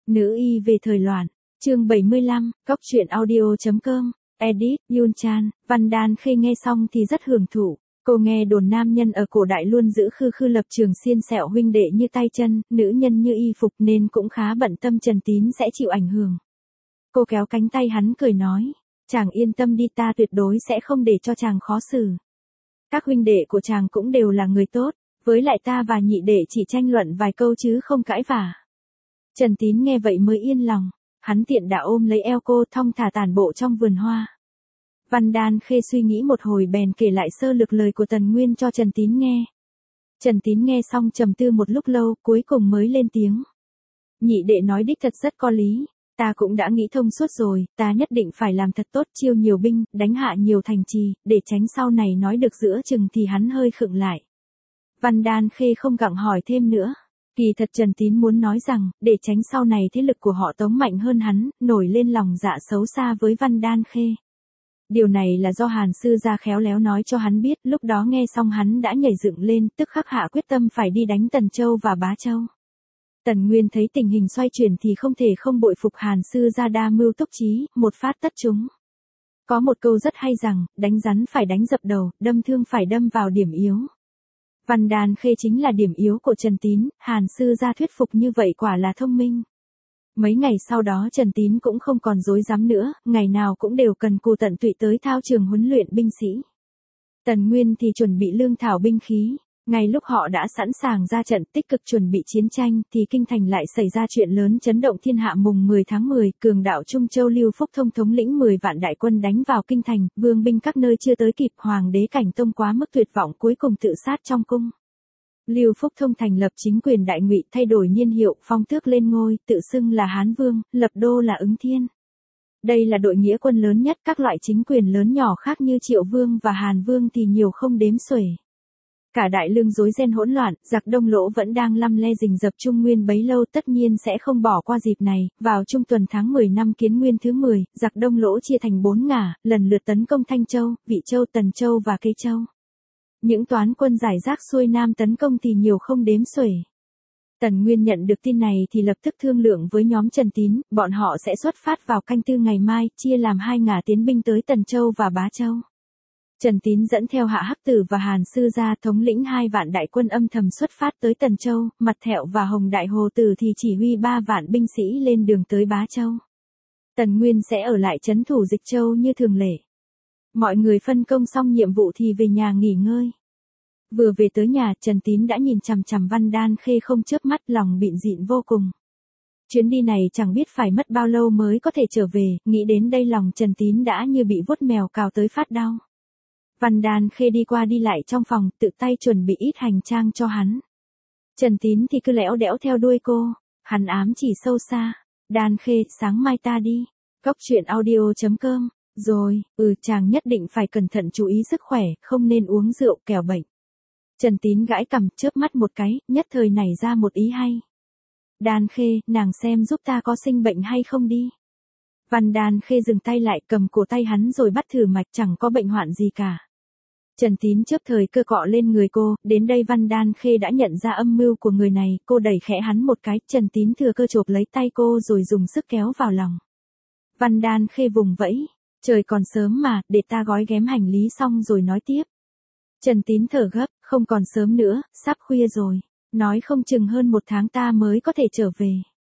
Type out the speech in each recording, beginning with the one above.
Nữ y về thời loạn, chương 75, Cóc truyện audio.com, edit, Yun Chan, Văn Đan Khê nghe xong thì rất hưởng thụ. Cô nghe đồn nam nhân ở cổ đại luôn giữ khư khư lập trường xiên xẹo huynh đệ như tay chân, nữ nhân như y phục nên cũng khá bận tâm Trần Tín sẽ chịu ảnh hưởng. Cô kéo cánh tay hắn cười nói, chàng yên tâm đi, ta tuyệt đối sẽ không để cho chàng khó xử. Các huynh đệ của chàng cũng đều là người tốt, với lại ta và nhị đệ chỉ tranh luận vài câu chứ không cãi vả. Trần Tín nghe vậy mới yên lòng, hắn tiện đã ôm lấy eo cô thong thả tản bộ trong vườn hoa. Văn Đan Khê suy nghĩ một hồi bèn kể lại sơ lược lời của Tần Nguyên cho Trần Tín nghe. Trần Tín nghe xong trầm tư một lúc lâu cuối cùng mới lên tiếng. Nhị đệ nói đích thật rất có lý, ta cũng đã nghĩ thông suốt rồi, ta nhất định phải làm thật tốt, chiêu nhiều binh, đánh hạ nhiều thành trì, để tránh sau này nói được giữa chừng thì hắn hơi khựng lại. Văn Đan Khê không gặng hỏi thêm nữa. Kỳ thật Trần Tín muốn nói rằng, để tránh sau này thế lực của họ Tống mạnh hơn hắn, nổi lên lòng dạ xấu xa với Văn Đan Khê. Điều này là do Hàn Sư gia khéo léo nói cho hắn biết, lúc đó nghe xong hắn đã nhảy dựng lên, tức khắc hạ quyết tâm phải đi đánh Tần Châu và Bá Châu. Tần Nguyên thấy tình hình xoay chuyển thì không thể không bội phục Hàn Sư gia đa mưu túc trí, một phát tất trúng. Có một câu rất hay rằng, đánh rắn phải đánh dập đầu, đâm thương phải đâm vào điểm yếu. Văn Đan Khê chính là điểm yếu của Trần Tín, Hàn Sư gia thuyết phục như vậy quả là thông minh. Mấy ngày sau đó Trần Tín cũng không còn dối dám nữa, ngày nào cũng đều cần cù tận tụy tới thao trường huấn luyện binh sĩ. Tần Nguyên thì chuẩn bị lương thảo binh khí, ngay lúc họ đã sẵn sàng ra trận tích cực chuẩn bị chiến tranh thì kinh thành lại xảy ra chuyện lớn chấn động thiên hạ. Mùng 10 tháng 10, cường đạo Trung Châu Lưu Phúc Thông thống lĩnh 10 vạn đại quân đánh vào kinh thành, vương binh các nơi chưa tới kịp, hoàng đế Cảnh Tông quá mức tuyệt vọng cuối cùng tự sát trong cung. Lưu Phúc Thông thành lập chính quyền đại ngụy, thay đổi niên hiệu, phong tước lên ngôi, tự xưng là Hán Vương, lập đô là Ứng Thiên. Đây là đội nghĩa quân lớn nhất, các loại chính quyền lớn nhỏ khác như Triệu Vương và Hàn Vương thì nhiều không đếm xuể. Cả đại lương rối ren hỗn loạn, giặc Đông Lỗ vẫn đang lăm le rình rập Trung Nguyên bấy lâu, tất nhiên sẽ không bỏ qua dịp này. Vào trung tuần tháng 10 năm Kiến Nguyên thứ 10, giặc Đông Lỗ chia thành 4 ngả, lần lượt tấn công Thanh Châu, Vị Châu, Tần Châu và Kế Châu. Những toán quân giải rác xuôi nam tấn công thì nhiều không đếm xuể. Tần Nguyên nhận được tin này thì lập tức thương lượng với nhóm Trần Tín, bọn họ sẽ xuất phát vào canh tư ngày mai, chia làm 2 ngả tiến binh tới Tần Châu và Bá Châu. Trần Tín dẫn theo Hạ Hắc Tử và Hàn Sư gia thống lĩnh 2 vạn đại quân âm thầm xuất phát tới Tần Châu, Mặt Thẹo và Hồng Đại Hồ Tử thì chỉ huy 3 vạn binh sĩ lên đường tới Bá Châu. Tần Nguyên sẽ ở lại trấn thủ Dịch Châu như thường lệ. Mọi người phân công xong nhiệm vụ thì về nhà nghỉ ngơi. Vừa về tới nhà, Trần Tín đã nhìn chằm chằm Văn Đan Khê không chớp mắt, lòng bịn dịn vô cùng. Chuyến đi này chẳng biết phải mất bao lâu mới có thể trở về, nghĩ đến đây lòng Trần Tín đã như bị vuốt mèo cào tới phát đau. Văn Đan Khê đi qua đi lại trong phòng, tự tay chuẩn bị ít hành trang cho hắn. Trần Tín thì cứ lẽo đẽo theo đuôi cô, hắn ám chỉ sâu xa. Đan Khê, sáng mai ta đi. Cóc truyện audio.com. Rồi, chàng nhất định phải cẩn thận chú ý sức khỏe, không nên uống rượu kẻo bệnh. Trần Tín gãi cằm, chớp mắt một cái, nhất thời nảy ra một ý hay. Đan Khê, nàng xem giúp ta có sinh bệnh hay không đi. Văn Đan Khê dừng tay lại, cầm cổ tay hắn rồi bắt thử mạch, chẳng có bệnh hoạn gì cả. Trần Tín chớp thời cơ cọ lên người cô, đến đây Văn Đan Khê đã nhận ra âm mưu của người này, cô đẩy khẽ hắn một cái, Trần Tín thừa cơ chộp lấy tay cô rồi dùng sức kéo vào lòng. Văn Đan Khê vùng vẫy, trời còn sớm mà, để ta gói ghém hành lý xong rồi nói tiếp. Trần Tín thở gấp, không còn sớm nữa, sắp khuya rồi, nói không chừng hơn 1 tháng ta mới có thể trở về.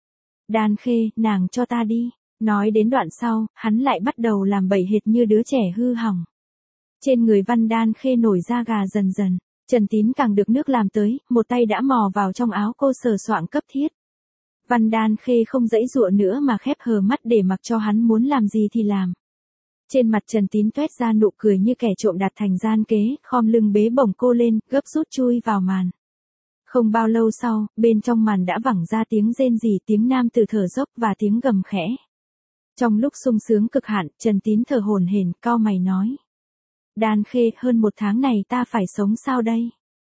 Đan Khê, nàng cho ta đi. Nói đến đoạn sau, hắn lại bắt đầu làm bậy hệt như đứa trẻ hư hỏng. Trên người Văn Đan Khê nổi da gà dần dần, Trần Tín càng được nước làm tới, một tay đã mò vào trong áo cô sờ soạng cấp thiết. Văn Đan Khê không dãy dụa nữa mà khép hờ mắt để mặc cho hắn muốn làm gì thì làm. Trên mặt Trần Tín toét ra nụ cười như kẻ trộm đạt thành gian kế, khom lưng bế bổng cô lên, gấp rút chui vào màn. Không bao lâu sau, bên trong màn đã vẳng ra tiếng rên rỉ, tiếng nam tử thở dốc và tiếng gầm khẽ. Trong lúc sung sướng cực hạn, Trần Tín thở hổn hển, cau mày nói. Đan Khê, hơn 1 tháng này ta phải sống sao đây?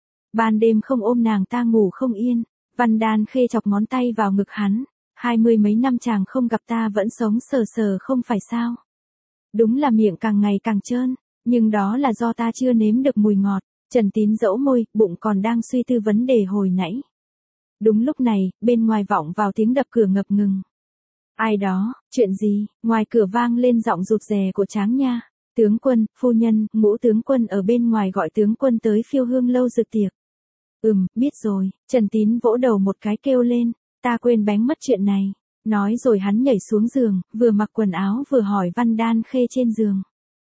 Ban đêm không ôm nàng ta ngủ không yên. Văn Đan Khê chọc ngón tay vào ngực hắn. 20 mấy năm chàng không gặp ta vẫn sống sờ sờ không phải sao? Đúng là miệng càng ngày càng trơn, nhưng đó là do ta chưa nếm được mùi ngọt. Trần Tín dẫu môi, bụng còn đang suy tư vấn đề hồi nãy. Đúng lúc này, bên ngoài vọng vào tiếng đập cửa ngập ngừng. Ai đó, chuyện gì? Ngoài cửa vang lên giọng rụt rè của Tráng Nha. Tướng quân, phu nhân, Ngũ tướng quân ở bên ngoài gọi tướng quân tới Phiêu Hương lâu dự tiệc. Biết rồi, Trần Tín vỗ đầu một cái kêu lên, ta quên bén mất chuyện này. Nói rồi hắn nhảy xuống giường, vừa mặc quần áo vừa hỏi Văn Đan Khê trên giường.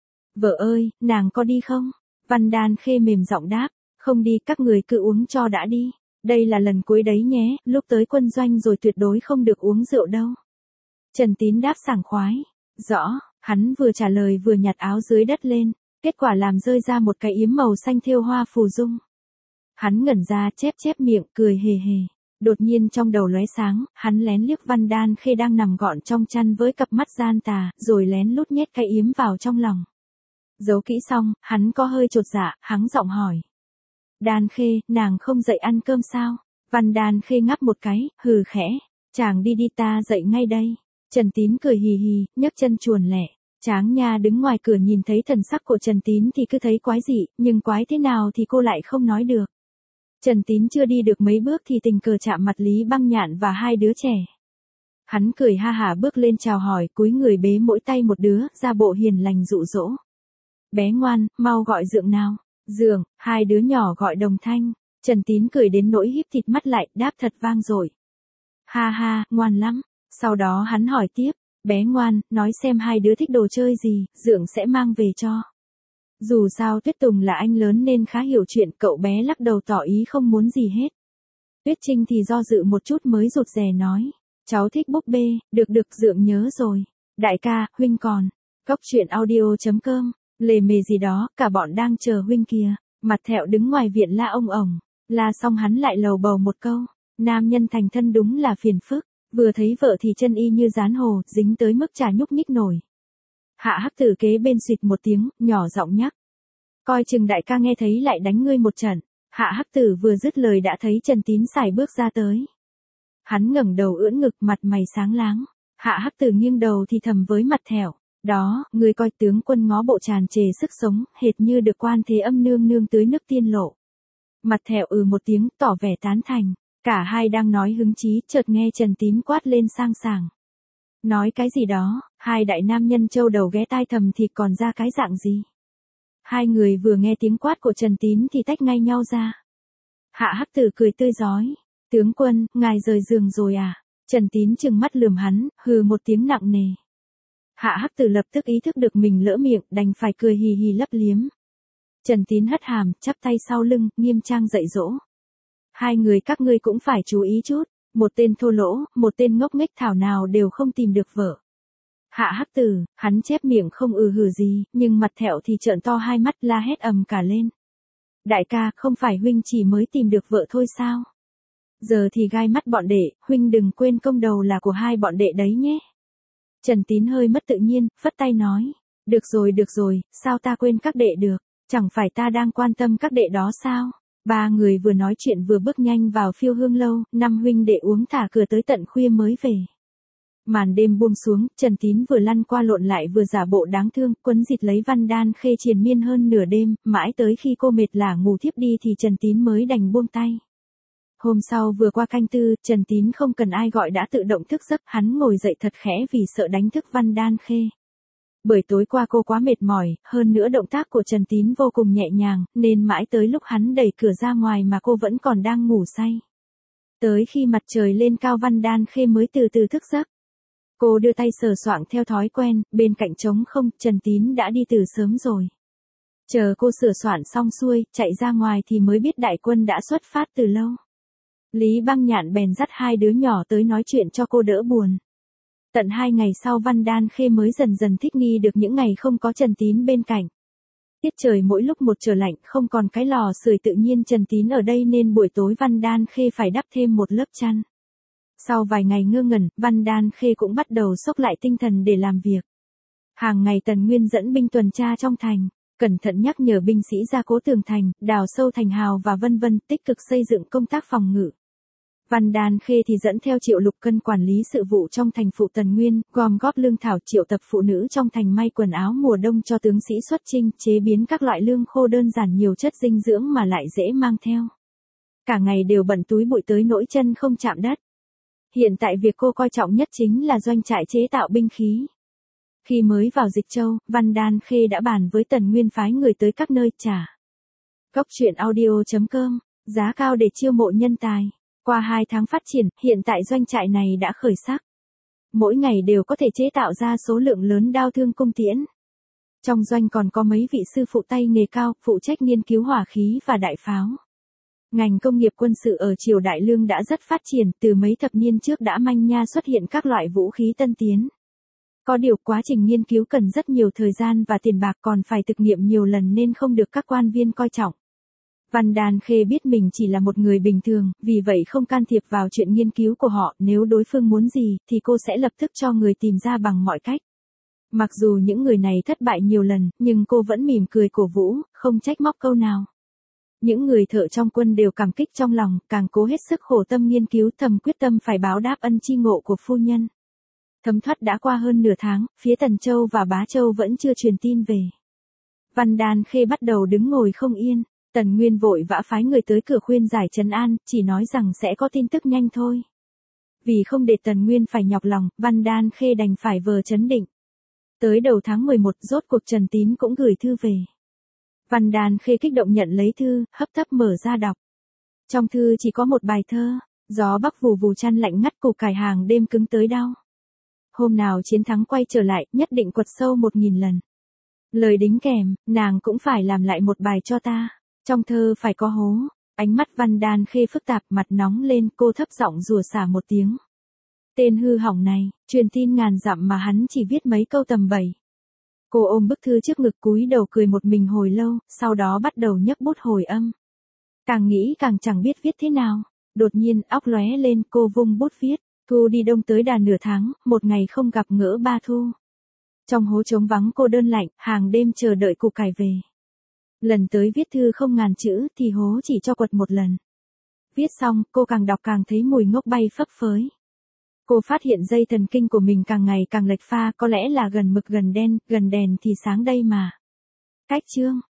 Vợ ơi, nàng có đi không? Văn Đan Khê mềm giọng đáp, không đi, các người cứ uống cho đã đi. Đây là lần cuối đấy nhé, lúc tới quân doanh rồi tuyệt đối không được uống rượu đâu. Trần Tín đáp sảng khoái. Rõ, hắn vừa trả lời vừa nhặt áo dưới đất lên, kết quả làm rơi ra một cái yếm màu xanh thêu hoa phù dung. Hắn ngẩn ra chép miệng cười hề hề. Đột nhiên trong đầu lóe sáng, hắn lén liếc Văn Đan Khê đang nằm gọn trong chăn với cặp mắt gian tà, rồi lén lút nhét cái yếm vào trong lòng. Giấu kỹ xong, hắn có hơi chột dạ, hắng giọng hỏi. Đan Khê, nàng không dậy ăn cơm sao? Văn Đan Khê ngáp một cái, hừ khẽ. Chàng đi ta dậy ngay đây. Trần Tín cười hì hì, nhấc chân chuồn lẹ. Tráng Nha đứng ngoài cửa nhìn thấy thần sắc của Trần Tín thì cứ thấy quái dị, nhưng quái thế nào thì cô lại không nói được. Trần Tín chưa đi được mấy bước thì tình cờ chạm mặt Lý Băng Nhạn và hai đứa trẻ. Hắn cười ha hả bước lên chào hỏi, cúi người bế mỗi tay một đứa, ra bộ hiền lành dụ dỗ. Bé ngoan, mau gọi Dượng nào. Dượng, hai đứa nhỏ gọi đồng thanh. Trần Tín cười đến nỗi híp thịt mắt lại, đáp thật vang dội. Ha ha, ngoan lắm. Sau đó hắn hỏi tiếp, bé ngoan, nói xem hai đứa thích đồ chơi gì, Dượng sẽ mang về cho. Dù sao Tuyết Tùng là anh lớn nên khá hiểu chuyện, cậu bé lắc đầu tỏ ý không muốn gì hết. Tuyết Trinh thì do dự một chút mới rụt rè nói, cháu thích búp bê, được Dượng nhớ rồi. Đại ca, huynh còn. Cóc truyện audio.com, lề mề gì đó, cả bọn đang chờ huynh kìa. Mặt Thẹo đứng ngoài viện la ông ổng, la xong hắn lại lầu bầu một câu, nam nhân thành thân đúng là phiền phức. Vừa thấy vợ thì chân y như dán hồ, dính tới mức chả nhúc nhích nổi. Hạ Hắc Tử kế bên xịt một tiếng, nhỏ giọng nhắc. Coi chừng đại ca nghe thấy lại đánh ngươi một trận. Hạ Hắc Tử vừa dứt lời đã thấy Trần Tín sải bước ra tới. Hắn ngẩng đầu ưỡn ngực, mặt mày sáng láng. Hạ Hắc Tử nghiêng đầu thì thầm với Mặt Thẹo. Đó, ngươi coi tướng quân ngó bộ tràn trề sức sống, hệt như được Quan Thế Âm nương nương tưới nước tiên lộ. Mặt Thẹo một tiếng, tỏ vẻ tán thành. Cả hai đang nói hứng chí, chợt nghe Trần Tín quát lên sang sảng. Nói cái gì đó, hai đại nam nhân châu đầu ghé tai thầm thì còn ra cái dạng gì. Hai người vừa nghe tiếng quát của Trần Tín thì tách ngay nhau ra. Hạ Hắc Tử cười tươi rói. Tướng quân, ngài rời giường rồi à? Trần Tín trừng mắt lườm hắn, hừ một tiếng nặng nề. Hạ Hắc Tử lập tức ý thức được mình lỡ miệng, đành phải cười hì hì lấp liếm. Trần Tín hất hàm, chắp tay sau lưng, nghiêm trang dạy dỗ. Hai người các ngươi cũng phải chú ý chút, một tên thô lỗ, một tên ngốc nghếch thảo nào đều không tìm được vợ. Hạ Hắc Tử, hắn chép miệng không hừ gì, nhưng Mặt Thẹo thì trợn to hai mắt la hét ầm cả lên. Đại ca, không phải huynh chỉ mới tìm được vợ thôi sao? Giờ thì gai mắt bọn đệ, huynh đừng quên công đầu là của hai bọn đệ đấy nhé. Trần Tín hơi mất tự nhiên, phất tay nói. Được rồi, sao ta quên các đệ được, chẳng phải ta đang quan tâm các đệ đó sao? Ba người vừa nói chuyện vừa bước nhanh vào Phiêu Hương lâu, năm huynh đệ uống thả cửa tới tận khuya mới về. Màn đêm buông xuống, Trần Tín vừa lăn qua lộn lại vừa giả bộ đáng thương, quấn dịt lấy Văn Đan Khê triền miên hơn nửa đêm, mãi tới khi cô mệt lả ngủ thiếp đi thì Trần Tín mới đành buông tay. Hôm sau vừa qua canh tư, Trần Tín không cần ai gọi đã tự động thức giấc, hắn ngồi dậy thật khẽ vì sợ đánh thức Văn Đan Khê. Bởi tối qua cô quá mệt mỏi, hơn nữa động tác của Trần Tín vô cùng nhẹ nhàng, nên mãi tới lúc hắn đẩy cửa ra ngoài mà cô vẫn còn đang ngủ say. Tới khi mặt trời lên cao Văn Đan Khê mới từ từ thức giấc. Cô đưa tay sờ soạng theo thói quen, bên cạnh trống không, Trần Tín đã đi từ sớm rồi. Chờ cô sửa soạn xong xuôi, chạy ra ngoài thì mới biết đại quân đã xuất phát từ lâu. Lý Băng Nhạn bèn dắt hai đứa nhỏ tới nói chuyện cho cô đỡ buồn. Tận 2 ngày sau Văn Đan Khê mới dần dần thích nghi được những ngày không có Trần Tín bên cạnh. Tiết trời mỗi lúc một trở lạnh, không còn cái lò sưởi tự nhiên Trần Tín ở đây nên buổi tối Văn Đan Khê phải đắp thêm một lớp chăn. Sau vài ngày ngơ ngẩn, Văn Đan Khê cũng bắt đầu xốc lại tinh thần để làm việc. Hàng ngày Tần Nguyên dẫn binh tuần tra trong thành, cẩn thận nhắc nhở binh sĩ gia cố tường thành, đào sâu thành hào và vân vân, tích cực xây dựng công tác phòng ngự. Văn Đan Khê thì dẫn theo Triệu Lục Cân quản lý sự vụ trong thành phụ Tần Nguyên, gom góp lương thảo, triệu tập phụ nữ trong thành may quần áo mùa đông cho tướng sĩ xuất chinh, chế biến các loại lương khô đơn giản nhiều chất dinh dưỡng mà lại dễ mang theo. cả ngày đều bận túi bụi tới nỗi chân không chạm đất. Hiện tại việc cô coi trọng nhất chính là doanh trại chế tạo binh khí. Khi mới vào Dịch Châu, Văn Đan Khê đã bàn với Tần Nguyên phái người tới các nơi trả. Cốc truyện audio.com, giá cao để chiêu mộ nhân tài. Qua 2 tháng phát triển, hiện tại doanh trại này đã khởi sắc. Mỗi ngày đều có thể chế tạo ra số lượng lớn đao thương cung tiễn. Trong doanh còn có mấy vị sư phụ tay nghề cao, phụ trách nghiên cứu hỏa khí và đại pháo. Ngành công nghiệp quân sự ở triều Đại Lương đã rất phát triển, từ mấy thập niên trước đã manh nha xuất hiện các loại vũ khí tân tiến. Có điều quá trình nghiên cứu cần rất nhiều thời gian và tiền bạc, còn phải thực nghiệm nhiều lần nên không được các quan viên coi trọng. Văn Đan Khê biết mình chỉ là một người bình thường, vì vậy không can thiệp vào chuyện nghiên cứu của họ, nếu đối phương muốn gì thì cô sẽ lập tức cho người tìm ra bằng mọi cách. Mặc dù những người này thất bại nhiều lần, nhưng cô vẫn mỉm cười cổ vũ, không trách móc câu nào. Những người thợ trong quân đều cảm kích trong lòng, càng cố hết sức khổ tâm nghiên cứu, thầm quyết tâm phải báo đáp ân tri ngộ của phu nhân. Thấm thoát đã qua hơn nửa tháng, phía Tần Châu và Bá Châu vẫn chưa truyền tin về. Văn Đan Khê bắt đầu đứng ngồi không yên. Tần Nguyên vội vã phái người tới cửa khuyên giải trấn an, chỉ nói rằng sẽ có tin tức nhanh thôi. Vì không để Tần Nguyên phải nhọc lòng, Văn Đan Khê đành phải vờ trấn định. Tới đầu tháng 11, rốt cuộc Trần Tín cũng gửi thư về. Văn Đan Khê kích động nhận lấy thư, hấp tấp mở ra đọc. Trong thư chỉ có một bài thơ: gió bắc vù vù chăn lạnh ngắt, củ cải hàng đêm cứng tới đau. Hôm nào chiến thắng quay trở lại, nhất định quật sâu 1000 lần. Lời đính kèm, nàng cũng phải làm lại một bài cho ta. Trong thơ phải có hố. Ánh mắt Văn Đan Khê phức tạp, mặt nóng lên, cô thấp giọng rủa xả một tiếng. Tên hư hỏng này, truyền tin ngàn dặm mà hắn chỉ viết mấy câu tầm 7. Cô ôm bức thư trước ngực cúi đầu cười một mình hồi lâu, sau đó bắt đầu nhấc bút hồi âm. Càng nghĩ càng chẳng biết viết thế nào. Đột nhiên óc lóe lên, cô vung bút viết. Thu đi đông tới đà nửa tháng, một ngày không gặp ngỡ ba thu. Trong hố trống vắng cô đơn lạnh, hàng đêm chờ đợi củ cải về. Lần tới viết thư không ngàn chữ thì hố chỉ cho quật một lần. Viết xong, cô càng đọc càng thấy mùi ngốc bay phấp phới. Cô phát hiện dây thần kinh của mình càng ngày càng lệch pha, có lẽ là gần mực gần đen, gần đèn thì sáng đây mà. Cách chương.